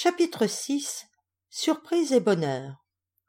Chapitre 6. Surprise et bonheur.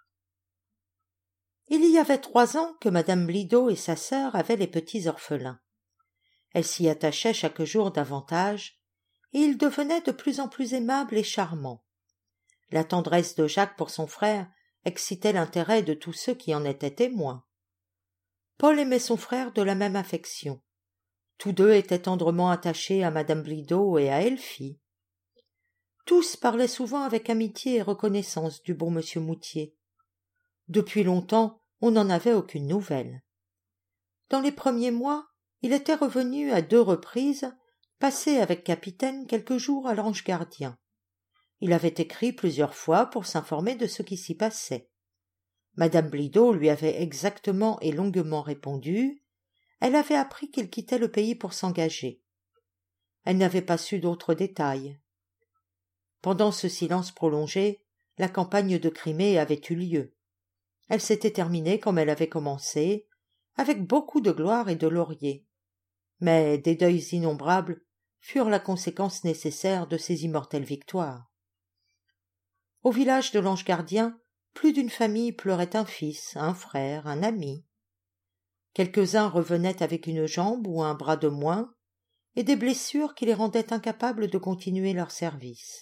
Il y avait 3 ans que madame Blido et sa sœur avaient les petits orphelins. Elle s'y attachait chaque jour davantage, et ils devenaient de plus en plus aimables et charmants. La tendresse de Jacques pour son frère excitait l'intérêt de tous ceux qui en étaient témoins. Paul aimait son frère de la même affection. Tous deux étaient tendrement attachés à madame Blido et à Elfie. Tous parlaient souvent avec amitié et reconnaissance du bon monsieur Moutier. Depuis longtemps, on n'en avait aucune nouvelle. Dans les premiers mois, il était revenu à 2 reprises, passer avec capitaine quelques jours à l'Ange Gardien. Il avait écrit plusieurs fois pour s'informer de ce qui s'y passait. Madame Blido lui avait exactement et longuement répondu. Elle avait appris qu'il quittait le pays pour s'engager. Elle n'avait pas su d'autres détails. Pendant ce silence prolongé, la campagne de Crimée avait eu lieu. Elle s'était terminée comme elle avait commencé, avec beaucoup de gloire et de lauriers. Mais des deuils innombrables furent la conséquence nécessaire de ces immortelles victoires. Au village de l'Ange Gardien, plus d'une famille pleurait un fils, un frère, un ami. Quelques-uns revenaient avec une jambe ou un bras de moins, et des blessures qui les rendaient incapables de continuer leur service.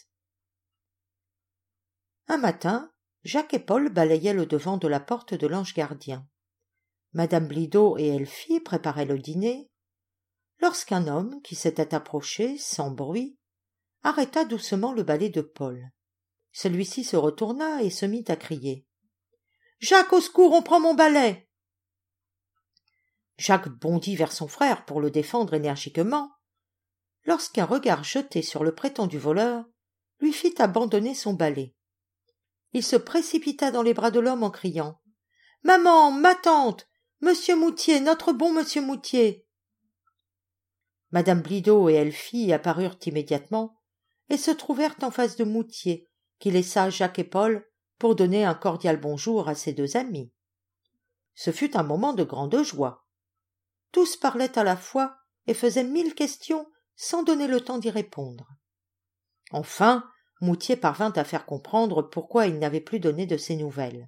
Un matin, Jacques et Paul balayaient le devant de la porte de l'Ange Gardien. Madame Blido et Elfie préparaient le dîner, lorsqu'un homme, qui s'était approché, sans bruit, arrêta doucement le balai de Paul. Celui-ci se retourna et se mit à crier. « Jacques, au secours, on prend mon balai !» Jacques bondit vers son frère pour le défendre énergiquement, lorsqu'un regard jeté sur le prétendu voleur lui fit abandonner son balai. Il se précipita dans les bras de l'homme en criant « Maman, ma tante, monsieur Moutier, notre bon monsieur Moutier !» Madame Blido et Elfie apparurent immédiatement et se trouvèrent en face de Moutier, qui laissa Jacques et Paul pour donner un cordial bonjour à ses 2 amis. Ce fut un moment de grande joie. Tous parlaient à la fois et faisaient 1000 questions sans donner le temps d'y répondre. Enfin, Moutier parvint à faire comprendre pourquoi il n'avait plus donné de ses nouvelles.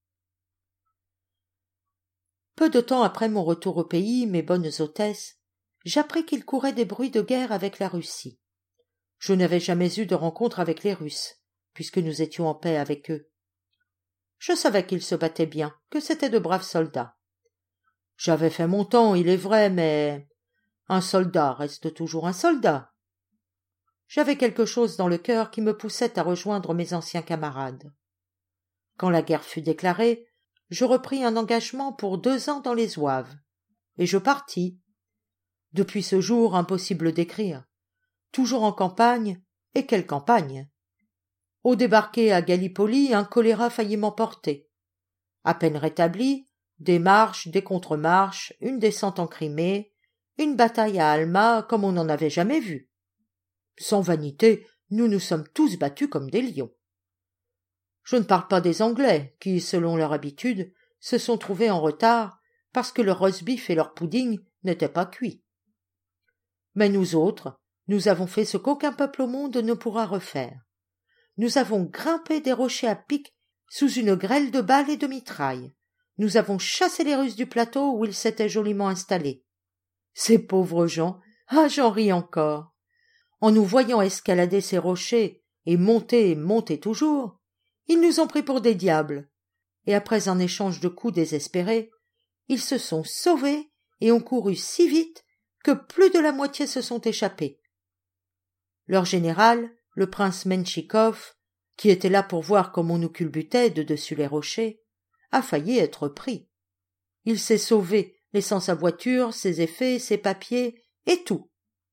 Peu de temps après mon retour au pays, mes bonnes hôtesses, j'appris qu'il courait des bruits de guerre avec la Russie. Je n'avais jamais eu de rencontre avec les Russes, puisque nous étions en paix avec eux. Je savais qu'ils se battaient bien, que c'étaient de braves soldats. J'avais fait mon temps, il est vrai, mais un soldat reste toujours un soldat. J'avais quelque chose dans le cœur qui me poussait à rejoindre mes anciens camarades. Quand la guerre fut déclarée, je repris un engagement pour 2 ans dans les Zouaves, et je partis. Depuis ce jour, impossible d'écrire. Toujours en campagne, et quelle campagne! Au débarquer à Gallipoli, un choléra faillit m'emporter. À peine rétabli, des marches, des contre-marches, une descente en Crimée, une bataille à Alma comme on n'en avait jamais vu. Sans vanité, nous nous sommes tous battus comme des lions. Je ne parle pas des Anglais, qui, selon leur habitude, se sont trouvés en retard parce que leur roast-beef et leur pudding n'étaient pas cuits. Mais nous autres, nous avons fait ce qu'aucun peuple au monde ne pourra refaire. Nous avons grimpé des rochers à pic sous une grêle de balles et de mitrailles. Nous avons chassé les Russes du plateau où ils s'étaient joliment installés. Ces pauvres gens, ah, j'en ris encore. En nous voyant escalader ces rochers et monter toujours, ils nous ont pris pour des diables, et après un échange de coups désespérés, ils se sont sauvés et ont couru si vite que plus de la moitié se sont échappés. Leur général, le prince Menchikov, qui était là pour voir comme on nous culbutait de dessus les rochers, a failli être pris. Il s'est sauvé, laissant sa voiture, ses effets, ses papiers, et tout.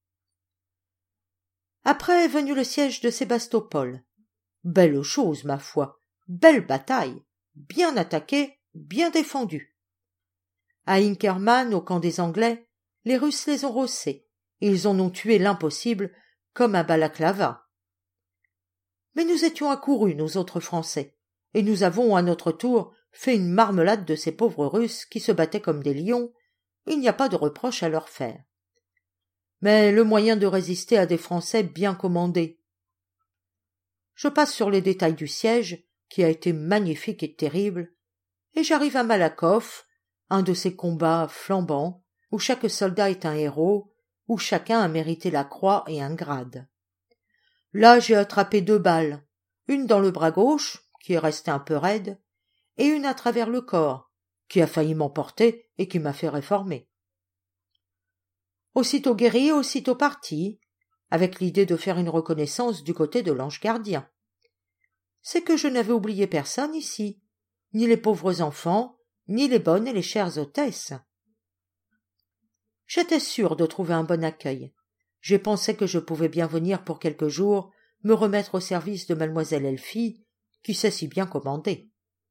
Après est venu le siège de Sébastopol. Belle chose, ma foi, belle bataille, bien attaquée, bien défendue. À Inkerman, au camp des Anglais, les Russes les ont rossés, ils en ont tué l'impossible, comme à Balaklava. Mais nous étions accourus, nous autres Français, et nous avons, à notre tour, fait une marmelade de ces pauvres Russes qui se battaient comme des lions. Il n'y a pas de reproche à leur faire. Mais le moyen de résister à des Français bien commandés. Je passe sur les détails du siège, qui a été magnifique et terrible, et j'arrive à Malakoff, un de ces combats flambants, où chaque soldat est un héros, où chacun a mérité la croix et un grade. Là, j'ai attrapé 2 balles, une dans le bras gauche, qui est restée un peu raide, et une à travers le corps, qui a failli m'emporter et qui m'a fait réformer. Aussitôt guéri, aussitôt parti, avec l'idée de faire une reconnaissance du côté de l'ange gardien. C'est que je n'avais oublié personne ici, ni les pauvres enfants, ni les bonnes et les chères hôtesses. J'étais sûre de trouver un bon accueil. J'ai pensé que je pouvais bien venir pour quelques jours me remettre au service de mademoiselle Elfie, qui sait si bien commander.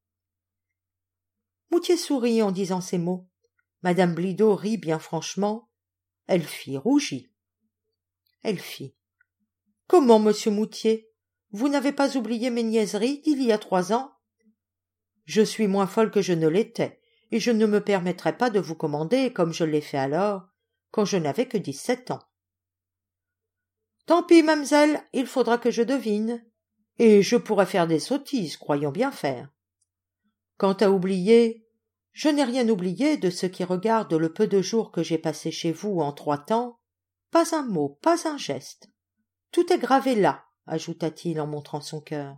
Moutier sourit en disant ces mots. Madame Blido rit bien franchement. Elfie rougit. Elfie. Comment, monsieur Moutier? Vous n'avez pas oublié mes niaiseries d'il y a 3 ans? Je suis moins folle que je ne l'étais, et je ne me permettrai pas de vous commander comme je l'ai fait alors, quand je n'avais que 17 ans. Tant pis, mamselle, il faudra que je devine, et je pourrais faire des sottises, croyons bien faire. Quant à oublier, je n'ai rien oublié de ce qui regarde le peu de jours que j'ai passé chez vous en 3 temps, pas un mot, pas un geste. Tout est gravé là, ajouta-t-il en montrant son cœur.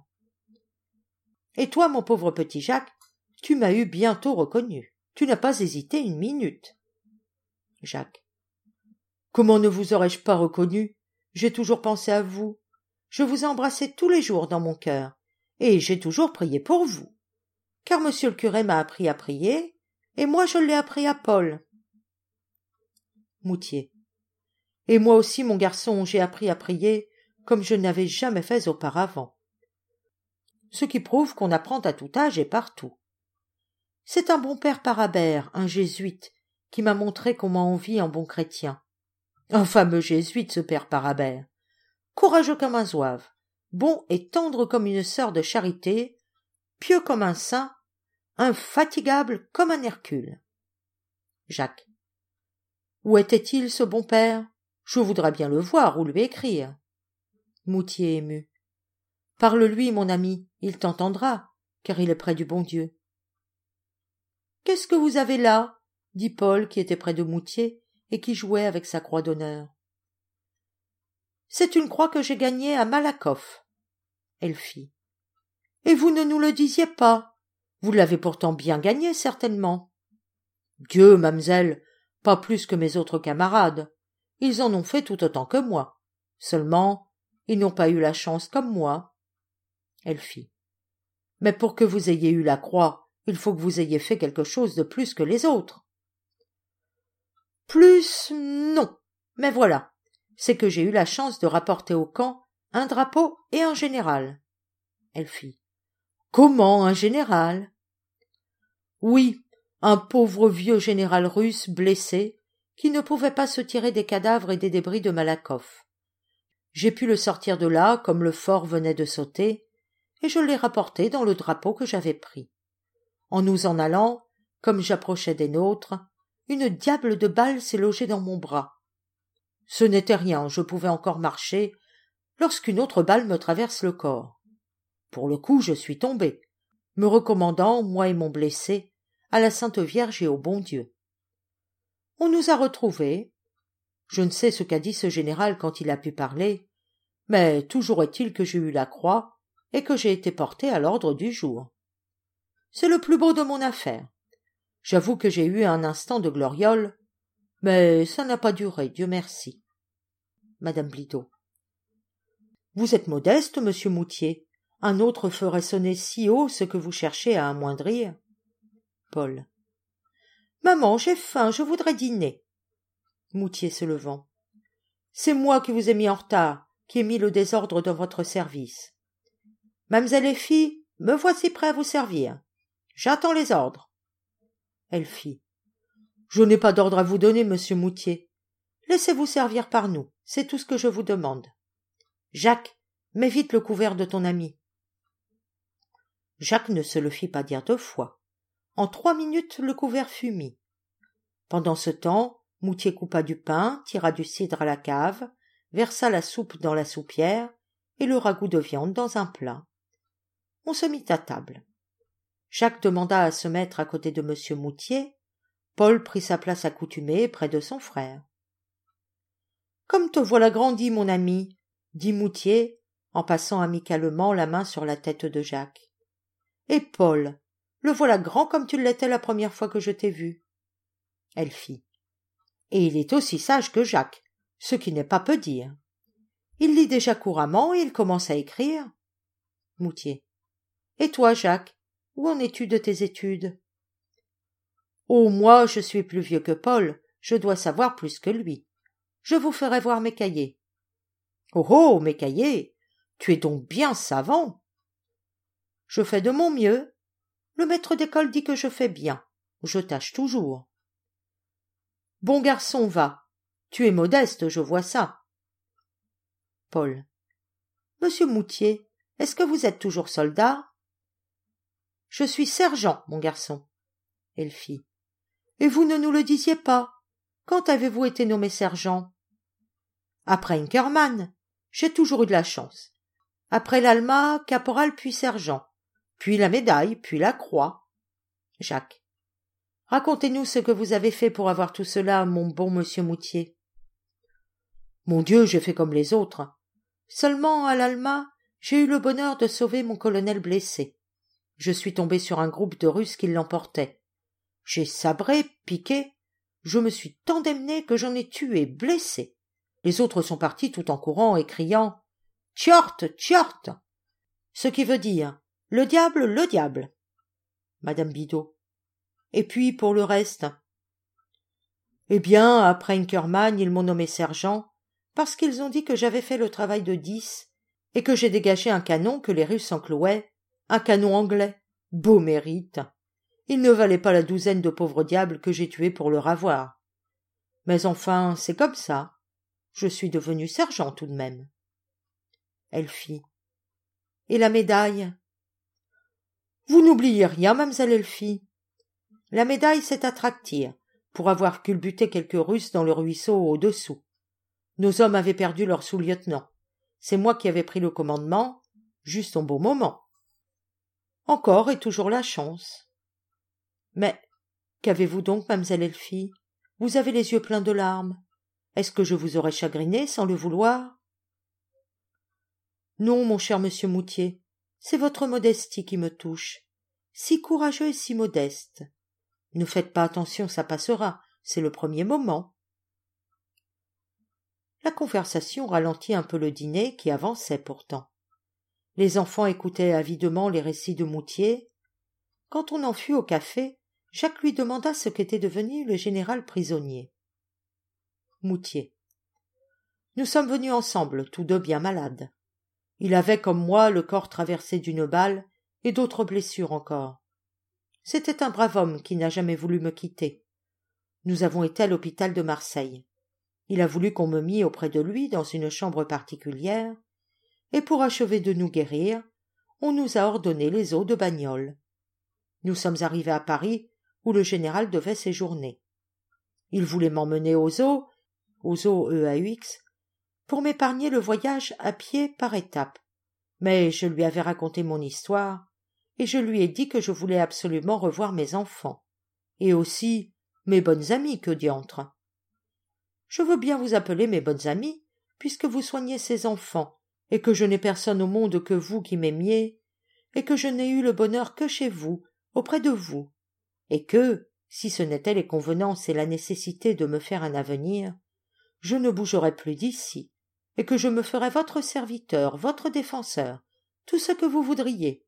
Et toi, mon pauvre petit Jacques, tu m'as eu bientôt reconnu. Tu n'as pas hésité une minute. Jacques. Comment ne vous aurais-je pas reconnu? J'ai toujours pensé à vous. Je vous ai embrassé tous les jours dans mon cœur, et j'ai toujours prié pour vous. Car monsieur le curé m'a appris à prier, et moi je l'ai appris à Paul. Moutier. Et moi aussi, mon garçon, j'ai appris à prier, comme je n'avais jamais fait auparavant. Ce qui prouve qu'on apprend à tout âge et partout. C'est un bon père Parabère, un jésuite, qui m'a montré comment on vit en bon chrétien. Un fameux jésuite, ce père Parabère. Courageux comme un zouave, bon et tendre comme une sœur de charité, pieux comme un saint, infatigable comme un Hercule. Jacques. Où était-il, ce bon père? Je voudrais bien le voir ou lui écrire. Moutier ému. Parle-lui, mon ami, il t'entendra, car il est près du bon Dieu. Qu'est-ce que vous avez là? Dit Paul, qui était près de Moutier et qui jouait avec sa croix d'honneur. C'est une croix que j'ai gagnée à Malakoff. Elfie. Et vous ne nous le disiez pas. Vous l'avez pourtant bien gagnée, certainement. Dieu, mamselle, pas plus que mes autres camarades. Ils en ont fait tout autant que moi. Seulement, ils n'ont pas eu la chance comme moi. Elfie. Mais pour que vous ayez eu la croix, il faut que vous ayez fait quelque chose de plus que les autres. Plus, non. Mais voilà. C'est que j'ai eu la chance de rapporter au camp un drapeau et un général. Elfie. Comment un général? Oui, un pauvre vieux général russe blessé qui ne pouvait pas se tirer des cadavres et des débris de Malakoff. J'ai pu le sortir de là comme le fort venait de sauter, et je l'ai rapporté dans le drapeau que j'avais pris. En nous en allant, comme j'approchais des nôtres, une diable de balle s'est logée dans mon bras. Ce n'était rien, je pouvais encore marcher, lorsqu'une autre balle me traverse le corps. Pour le coup, je suis tombé, me recommandant, moi et mon blessé, à la Sainte Vierge et au bon Dieu. On nous a retrouvés. Je ne sais ce qu'a dit ce général quand il a pu parler, mais toujours est-il que j'ai eu la croix et que j'ai été porté à l'ordre du jour. C'est le plus beau de mon affaire. J'avoue que j'ai eu un instant de gloriole, mais ça n'a pas duré, Dieu merci. Madame Blido. Vous êtes modeste, monsieur Moutier. Un autre ferait sonner si haut ce que vous cherchez à amoindrir. Paul. Maman, j'ai faim, je voudrais dîner. Moutier se levant. C'est moi qui vous ai mis en retard, qui ai mis le désordre dans votre service. Mamselle Elfie, me voici prêt à vous servir. J'attends les ordres. Elfie. Je n'ai pas d'ordre à vous donner, monsieur Moutier. Laissez-vous servir par nous, c'est tout ce que je vous demande. Jacques, mets vite le couvert de ton ami. Jacques ne se le fit pas dire 2 fois. En 3 minutes, le couvert fut mis. Pendant ce temps, Moutier coupa du pain, tira du cidre à la cave, versa la soupe dans la soupière et le ragoût de viande dans un plat. On se mit à table. Jacques demanda à se mettre à côté de M. Moutier. Paul prit sa place accoutumée près de son frère. « Comme te voilà grandi, mon ami, » dit Moutier, en passant amicalement la main sur la tête de Jacques. « Et Paul, le voilà grand comme tu l'étais la première fois que je t'ai vu. » Elle fit. « Et il est aussi sage que Jacques, ce qui n'est pas peu dire. Il lit déjà couramment et il commence à écrire. » Moutier. « Et toi, Jacques, où en es-tu de tes études ? » « Oh, moi, je suis plus vieux que Paul, je dois savoir plus que lui. Je vous ferai voir mes cahiers. »« Oh, oh, mes cahiers, tu es donc bien savant. »« Je fais de mon mieux. Le maître d'école dit que je fais bien. Je tâche toujours. »« Bon garçon, va. Tu es modeste, je vois ça. » Paul. « Monsieur Moutier, est-ce que vous êtes toujours soldat ? » ?»« Je suis sergent, mon garçon. » Elle fit. « Et vous ne nous le disiez pas. Quand avez-vous été nommé sergent ? » ?»« Après Inkermann. J'ai toujours eu de la chance. Après l'Alma, caporal puis sergent. Puis la médaille, puis la croix. » Jacques. « Racontez-nous ce que vous avez fait pour avoir tout cela, mon bon monsieur Moutier. »« Mon Dieu, j'ai fait comme les autres. Seulement, à l'Alma, j'ai eu le bonheur de sauver mon colonel blessé. Je suis tombé sur un groupe de Russes qui l'emportaient. J'ai sabré, piqué. Je me suis tant démené que j'en ai tué, blessé. Les autres sont partis tout en courant et criant « Tchort, tchort !» Ce qui veut dire « Le diable, le diable !» Madame Bidot. Et puis, pour le reste ? Eh bien, après Inkermann, ils m'ont nommé sergent, parce qu'ils ont dit que j'avais fait le travail de 10 et que j'ai dégagé un canon que les Russes enclouaient, un canon anglais. Beau mérite. Il ne valait pas la douzaine de pauvres diables que j'ai tués pour leur avoir. Mais enfin, c'est comme ça. Je suis devenu sergent tout de même. Elle fit. Et la médaille ? Vous n'oubliez rien, mademoiselle Elfie. La médaille, c'est à Tractyr, pour avoir culbuté quelques Russes dans le ruisseau au-dessous. Nos hommes avaient perdu leur sous-lieutenant. C'est moi qui avais pris le commandement, juste au bon moment. Encore et toujours la chance. Mais qu'avez-vous donc, mademoiselle Elfie ? Vous avez les yeux pleins de larmes. Est-ce que je vous aurais chagriné sans le vouloir ? Non, mon cher monsieur Moutier, c'est votre modestie qui me touche. Si courageux et si modeste. Ne faites pas attention, ça passera, c'est le premier moment. La conversation ralentit un peu le dîner qui avançait pourtant. Les enfants écoutaient avidement les récits de Moutier. Quand on en fut au café, Jacques lui demanda ce qu'était devenu le général prisonnier. Moutier. Nous sommes venus ensemble, tous deux bien malades. Il avait, comme moi, le corps traversé d'une balle et d'autres blessures encore. C'était un brave homme qui n'a jamais voulu me quitter. Nous avons été à l'hôpital de Marseille. Il a voulu qu'on me mît auprès de lui dans une chambre particulière, et pour achever de nous guérir, on nous a ordonné les eaux de Bagnoles. Nous sommes arrivés à Paris, où le général devait séjourner. Il voulait m'emmener aux eaux EAUX, pour m'épargner le voyage à pied par étapes. Mais je lui avais raconté mon histoire, et je lui ai dit que je voulais absolument revoir mes enfants, et aussi mes bonnes amies, que diantre. Je veux bien vous appeler mes bonnes amies, puisque vous soignez ces enfants, et que je n'ai personne au monde que vous qui m'aimiez, et que je n'ai eu le bonheur que chez vous, auprès de vous, et que, si ce n'était les convenances et la nécessité de me faire un avenir, je ne bougerais plus d'ici, et que je me ferais votre serviteur, votre défenseur, tout ce que vous voudriez.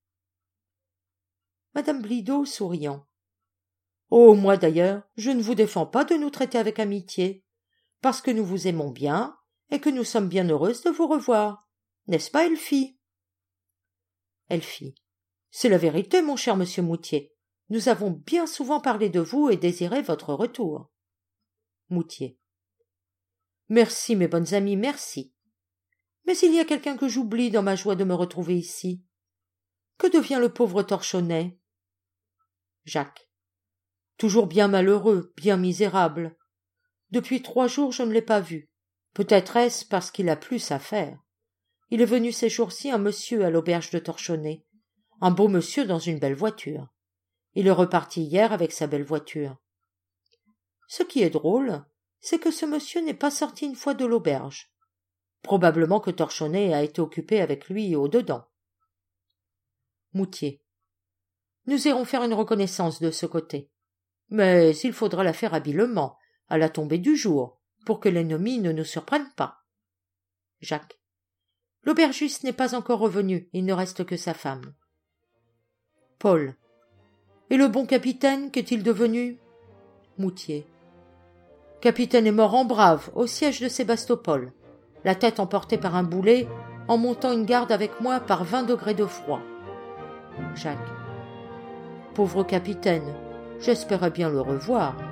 Madame Bidot souriant. Oh, moi d'ailleurs, je ne vous défends pas de nous traiter avec amitié, parce que nous vous aimons bien, et que nous sommes bien heureuses de vous revoir. N'est-ce pas, Elfie ? Elfie. C'est la vérité, mon cher monsieur Moutier. Nous avons bien souvent parlé de vous et désiré votre retour. Moutier. Merci, mes bonnes amies, merci. Mais il y a quelqu'un que j'oublie dans ma joie de me retrouver ici. Que devient le pauvre Torchonnet ? Jacques. Toujours bien malheureux, bien misérable. Depuis 3 jours, je ne l'ai pas vu. Peut-être est-ce parce qu'il a plus à faire. Il est venu ces jours-ci un monsieur à l'auberge de Torchonnet. Un beau monsieur dans une belle voiture. Il est reparti hier avec sa belle voiture. Ce qui est drôle, c'est que ce monsieur n'est pas sorti une fois de l'auberge. Probablement que Torchonnet a été occupé avec lui au-dedans. Moutier. Nous irons faire une reconnaissance de ce côté. Mais il faudra la faire habilement, à la tombée du jour, pour que l'ennemi ne nous surprenne pas. Jacques. L'aubergiste n'est pas encore revenu, il ne reste que sa femme. Paul. Et le bon capitaine, qu'est-il devenu? Moutier. Capitaine est mort en brave, au siège de Sébastopol, la tête emportée par un boulet, en montant une garde avec moi par 20 degrés de froid. Jacques. Pauvre capitaine, j'espérais bien le revoir.